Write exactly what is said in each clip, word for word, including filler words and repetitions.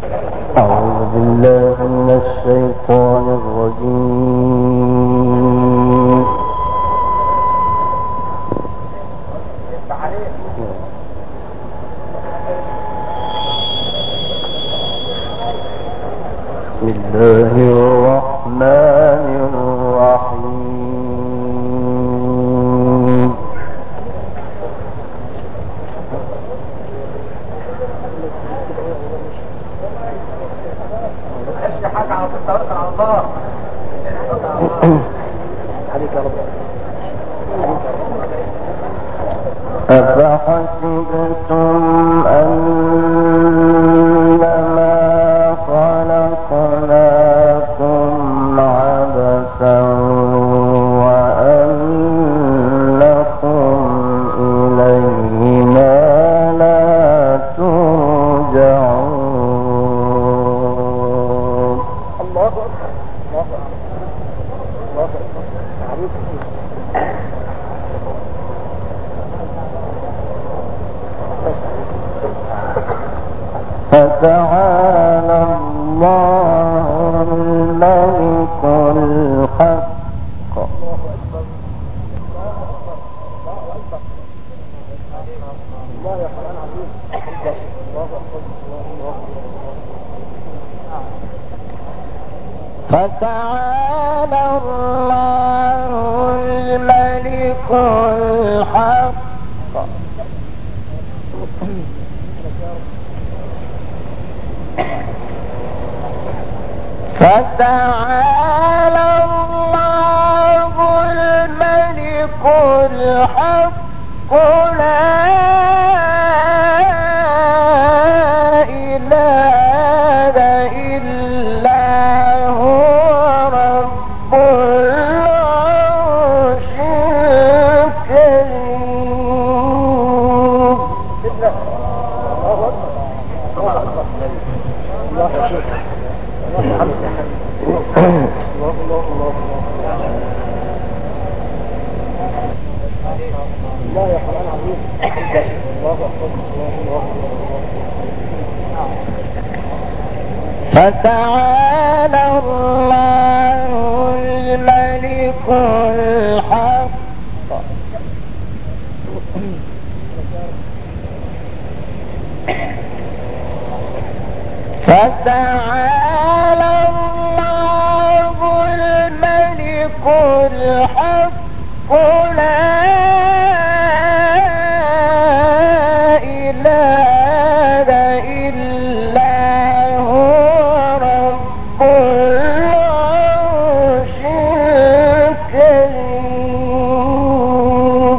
أعوذ بالله من الشيطان الرجيم. بسم الله الرحمن الرحيم. أفحسبتم أنما خلقناكم عبثا وأنكم إلينا لا ترجعون. الله أكبر. الله أكبر. فتعالى الله الملك الحق. فتعالى الله الملك الحق. فتعالى الله الملك الحق لا إله إلا هو رب العرش الكريم. الله يا قرآن عظيم. الله أكبر. فتعالى الله الملك الحق. فتعالى الله الملك الحق لا إله إلا هو رب العرش الكريم.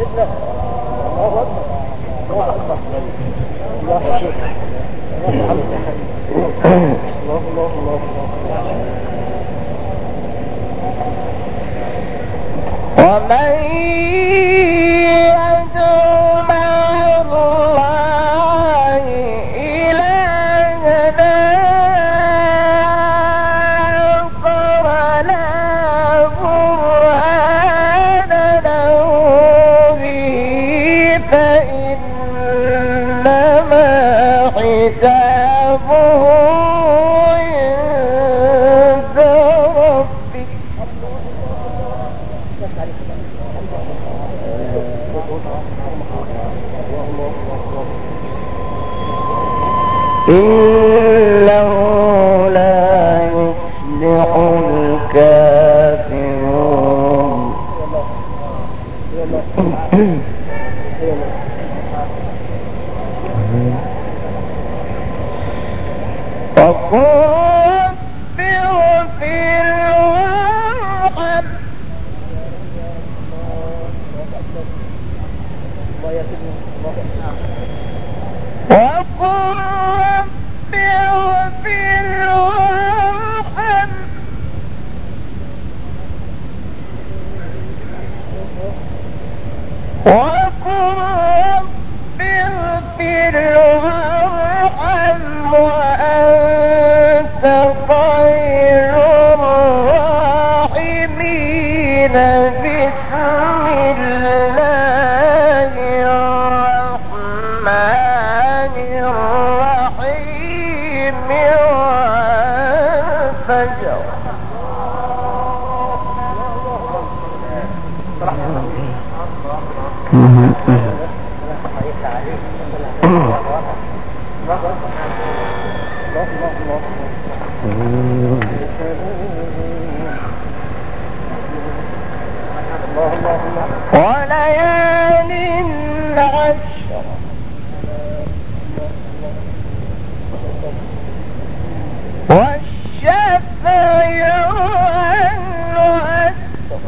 ومن يدعو مع الله إلها آخر لا برهان له به فإنما حسابه عند ربه. إنه لا يفلح الكافرون. وقل رب اغفر وارحم. وقل رب اغفر وارحم. وقل رب اغفر وارحم وأنت والفجر وليال عشر والشفع والوتر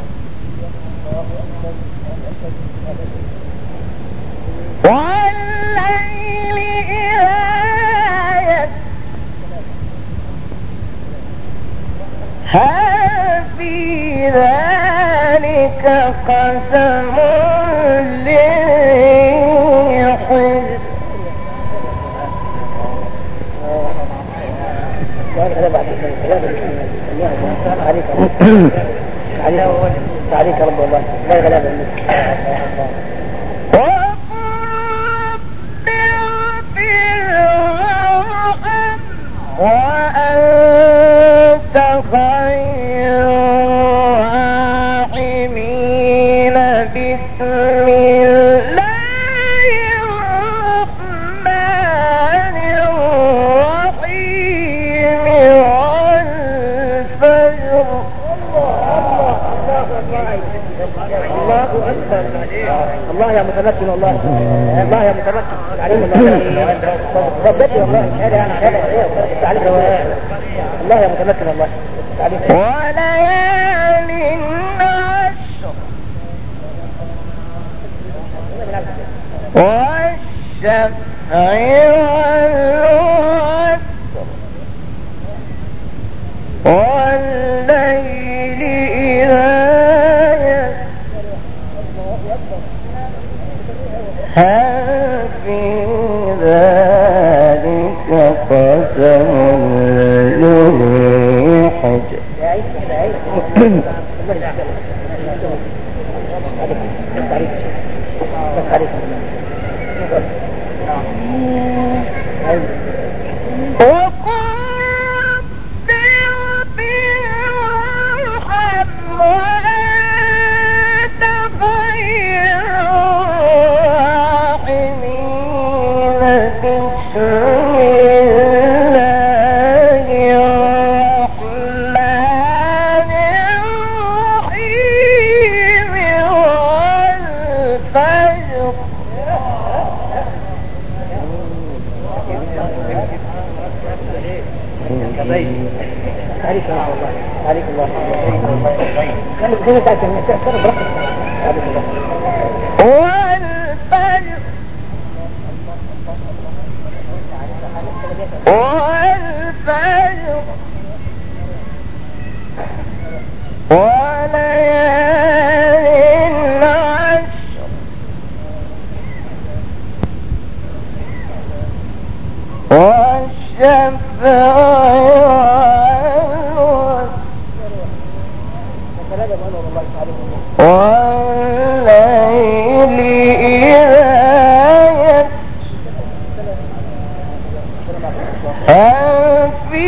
والليل إذا يسر هل في ذلك قسم لذي حجر عليك رب الله لا غلاب وأنت خير الراحمين بسم الله الرحمن الرحيم والفجر الله أكبر الله يا متمكن الله الله يا متمكن عليم الله ربتي والله هذا هذا تعليم الله يا متمكن الله وليال عشر والشفع والوتر والليل إذا هل في ذلك قسم لذي حجر وقل بالرحم وأنت خير الراحمين بسم الله الرحمن الرحيم والفجر عليك الله عليك الله كيف تعرف ان تأثر برقص والفجر والفجر وليال عشر والشفع والليل إذا يسر هل في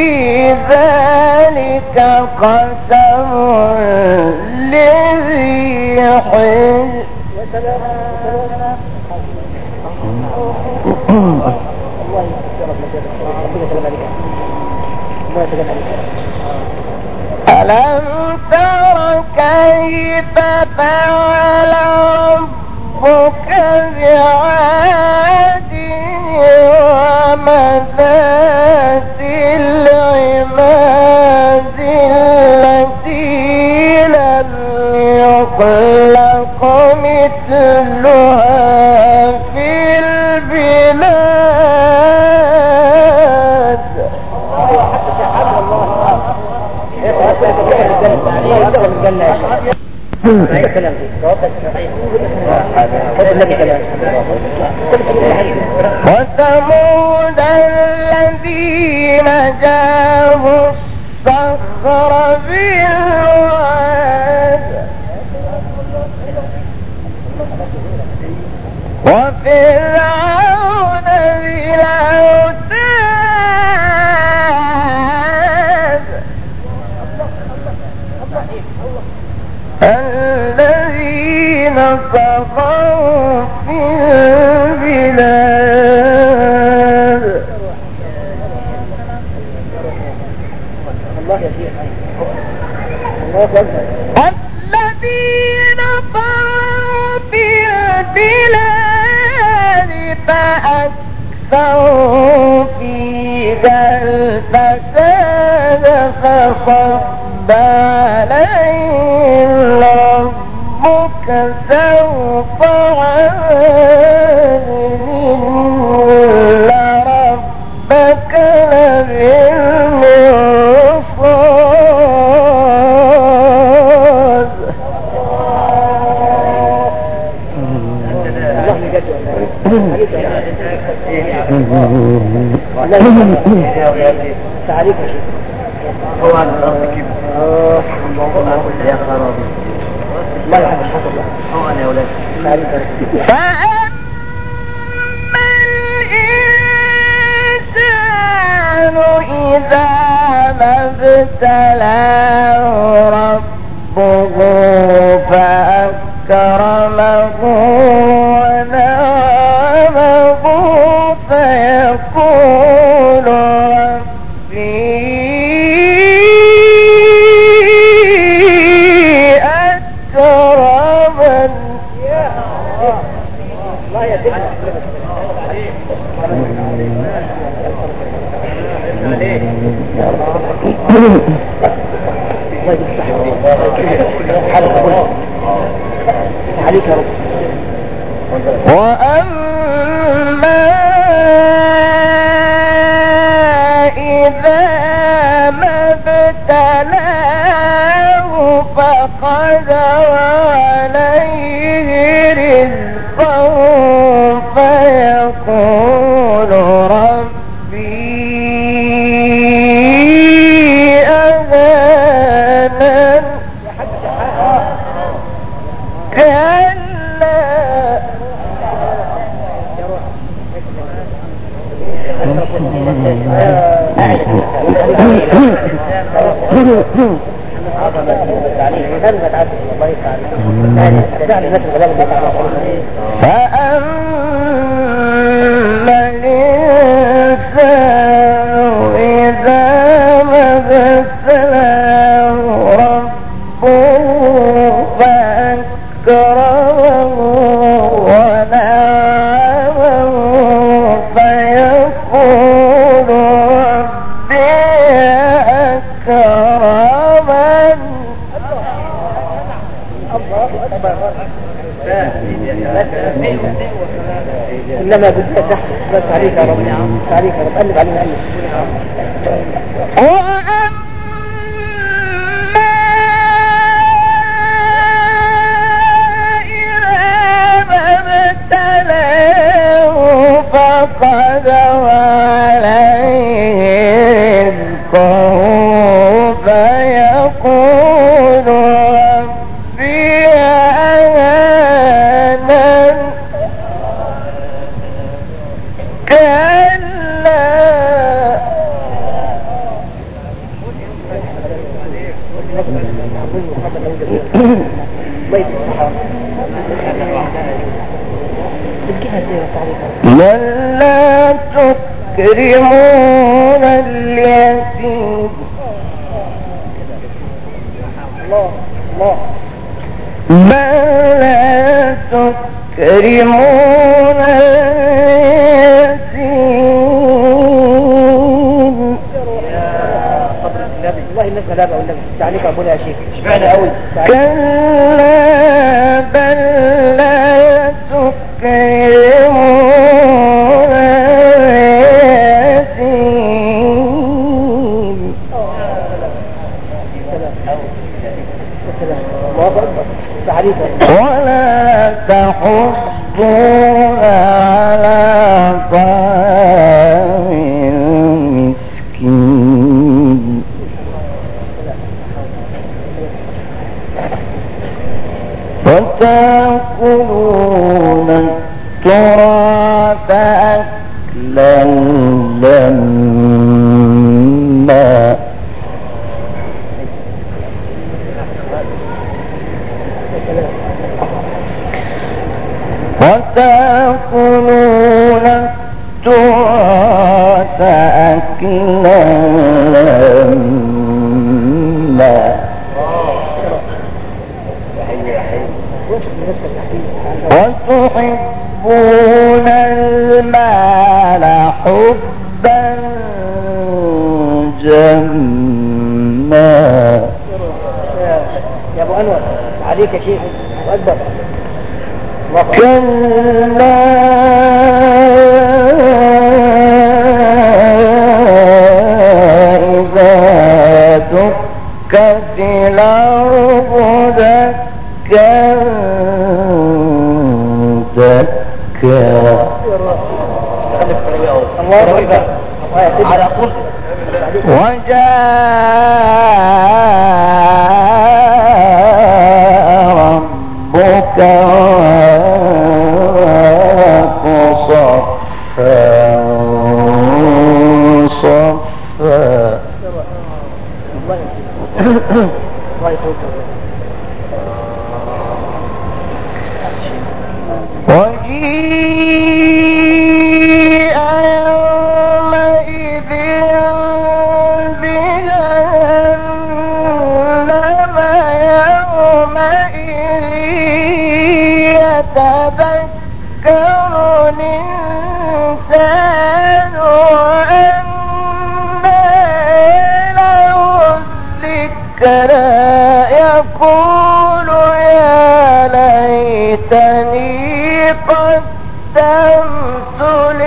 ذلك قسم لذي حجر ألم تر كيف فعل ربك بعاد ومذات العماد التي لم يخلق مثلها في البلاد وثمود الذين جابوا الصخر بالواد وفرعون ذي الأوتاد سخر في البلاد الله يا شيخ الله أكبر الذين طغوا في البلاد فأكثروا فيها الفساد فصب عليهم ربك سوط عذاب إن ربك لبالمرصاد. تعريف هو عن الأرض كيف يا خرابي الله يحفظ حق الله هو أنا يا أولاد تعريف فأما الإنسان إذا ما ابتلاه ربه فأكرمه ونعمه فيقول ربي أكرمن. الله يدعم عليك يا رب. وأما إذا ما ابتلاه فقدر عليه رزقه فيقول ربي أهانن. كلا فأما الإنسان إذا ما ابتلاه ربه فأكرمه ونعمه فيقول ربي أكرمن. إنما بدأت تحت بس عليك يا رب عليك يا رب قلب علينا قلب. وأما إذا ما ابتلاه فقدر عليه رزقه فيقول ربي أهانن. كلا بل لا تكرمون اليتيم. الله الله بل لا تكرمون اليتيم. والله الناس غلابة والنبي تعليق أبونا يا شيخ اشمعنى أول كلا بل لا تكرمون اليتيم. الله أكبر تعليق ولا تحضون على طعام المسكين. وتأكلون التراث أكلا لما. وتأكلون التراث أكلا لما وتحبون المال حبا جما. يا ابو انور عليك يا شيخ اكبر. كلا إذا دكت الأرض دكا دكا الله اكبر على كل وجاء ربك والملك صفا صفا. وجيء يومئذ بجهنم يومئذ يتذكر الإنسان وأنى له الذكرى يقول يا ليتني قدمت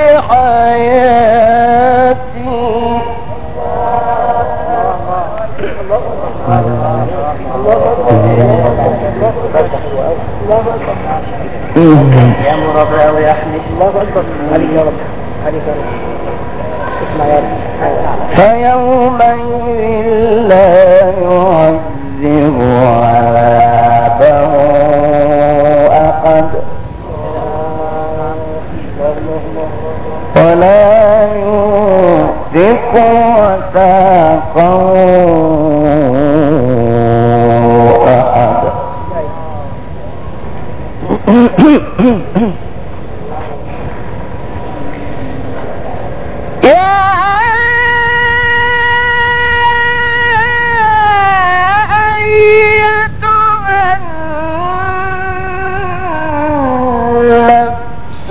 لحياتي. يا مرضى ويحمد الله اكبر عليك يا رب عليك يا رب. اسمع يا رب. فيومئذ لا يعذب عذابه أحد ولا يوثق وثاقه أحد. يا أيتها النفس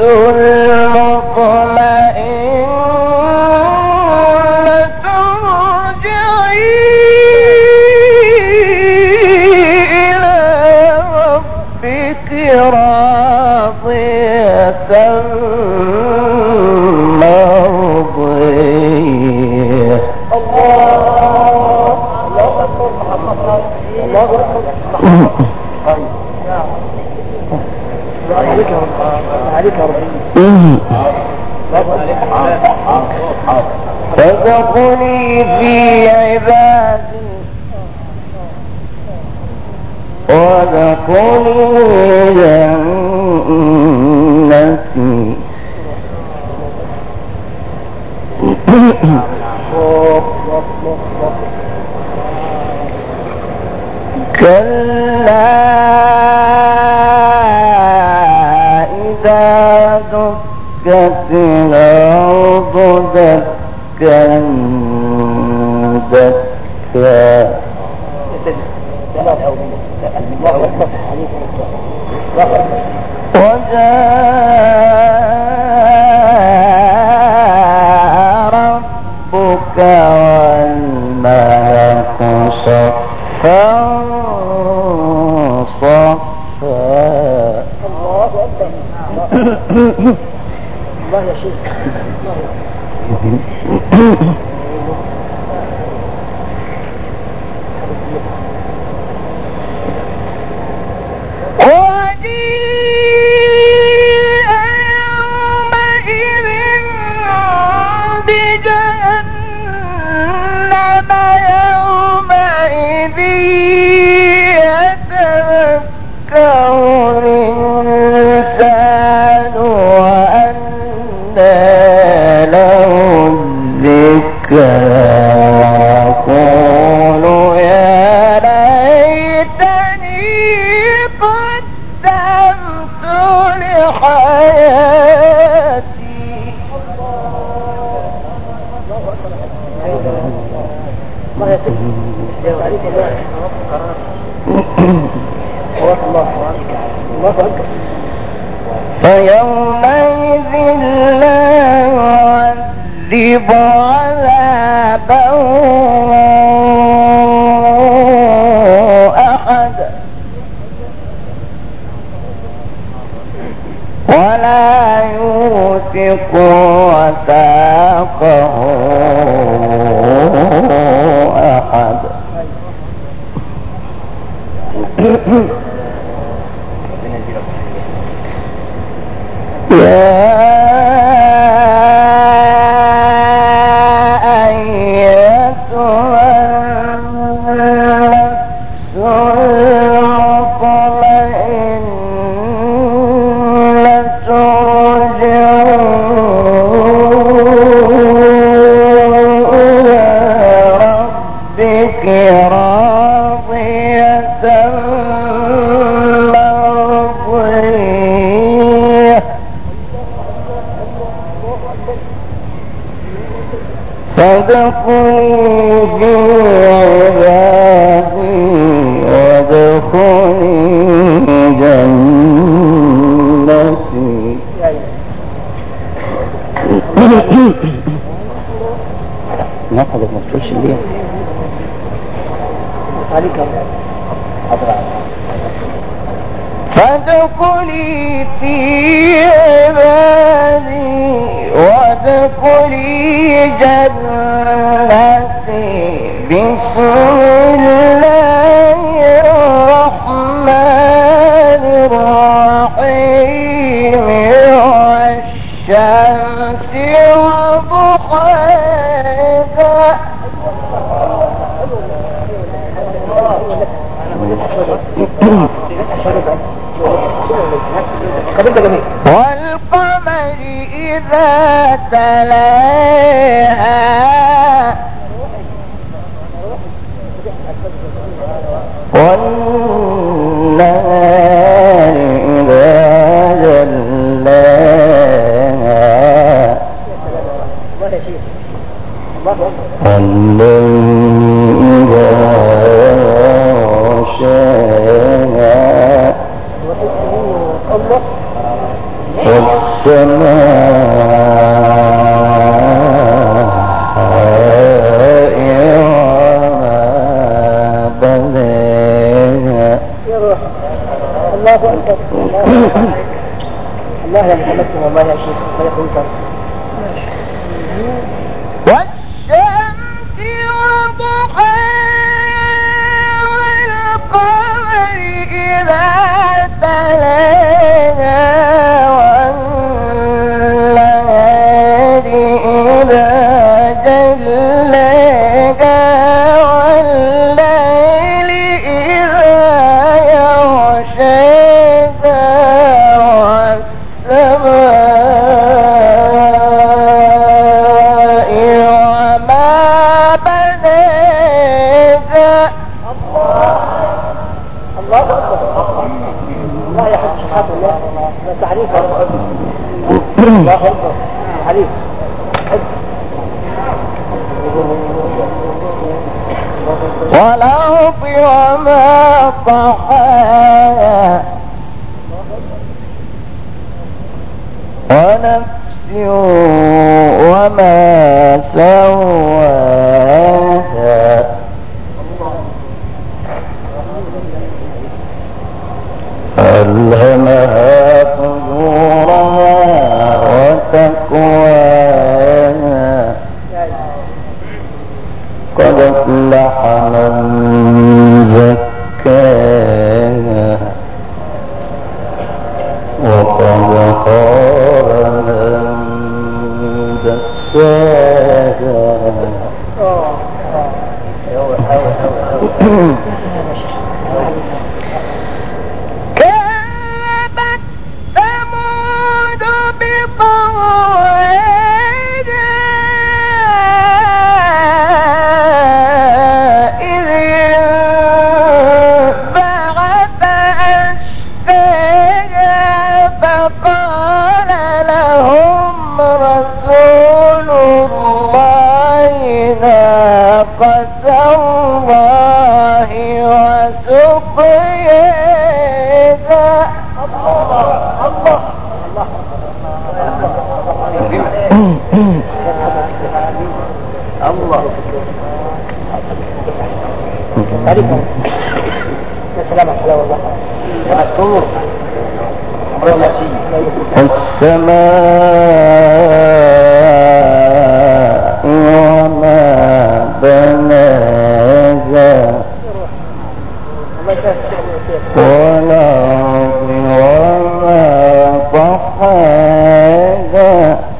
المطمئنة ارجعي إلى ربك راضية مرضية. الله اكبر. عليك يا رب عليك يا رب. فادخلي في عبادي وادخلي جنتي. كلا إذا دكت الأرض دكا دكا. وجاء ربك والملك صفا صفا. الله اكبر. الله يا شيخ. وجيء يومئذ بجهنم يومئذ يتذكر الإنسان وأنى له الذكرى يقول يا ليتني قدمت لحياتي. الله يسلمك عليك الله الله الله أكبر. فيومئذ لا يعذب عذابه أحد ولا يوثق وثاقه أحد. يا أيتها النفس المطمئنة ارجعي إلى ربك راضية مرضية فادخلي في عبادي وادخلي جنتي. ناخذ المفتوش اللي عليك أضرع. فادخلي في عبادي وادخلي جنتي. بسم الله الرحمن الرحيم والشمس وضحاها والقمر إذا تلاها والنهار إذا جلاها والليل إذا يغشاها والسماء وما بناها. الله أكبر. الله يا محمد والله يا شيخ الله يخليك. والشمس وضحاها والقمر إذا تلاها والنهار إذا جلاها والليل إذا يغشاها والسماء وما بناها. الله أكبر. الله يا حبيبي سبحان الله. أنت عليك الله أكبر عليك. والأرض وما طحاها ونفس وما سواها ألهمها فجورها وتقواها قد أفلح من زكاها وقد خاب من دساها. كذبت ثمود بطغواها إذ انبعث أشقاها فقال لهم رسول الله الله عليكم السلام عليكم والله يا دكتور السماء وما بناها والأرض وما طحاها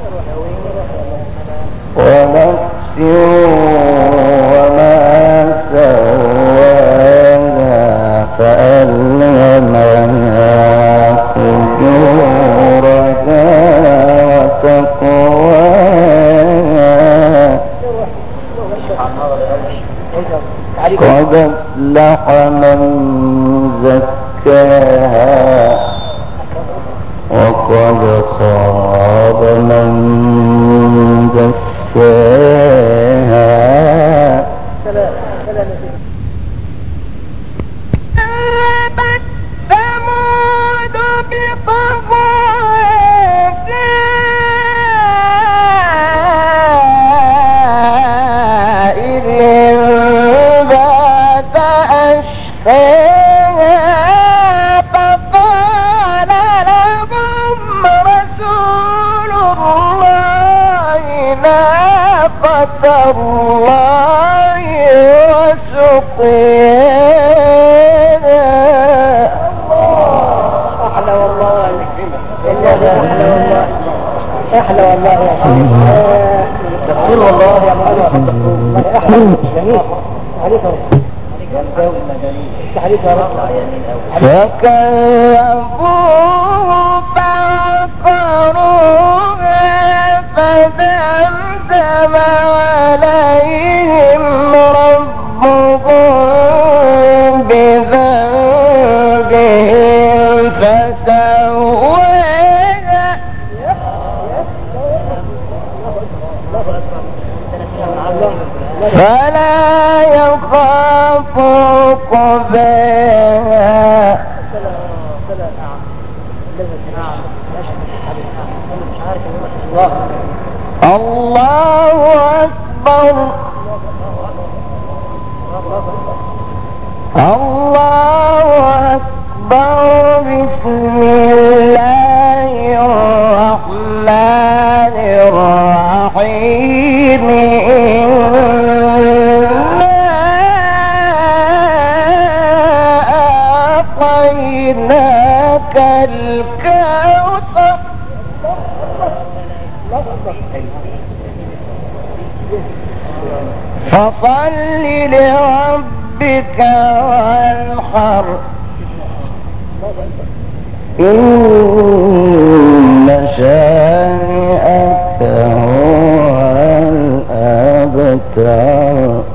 ونفس وما سواها فألهمها فجورها وتقواها قد أفلح من زكاها وقد خاب من دساها كذبت ثمود بطغواها إذ انبعث أشقاها فقال لهم رسول الله ناقة الله وسقياها احلى والله احلى والله احلى والله يا شيخ تقول والله يا مولانا احلى جميل عليكم عليك يا رب فكذبوه فعقروها فدمدم عليهم ربهم بذنبهم فسواها فلا يخاف عقباها الله أكبر الله أكبر بسم الله الرحمن الرحيم أعطيناك الكوثر فصل لربك وانحر إن شانئك هو الأبتر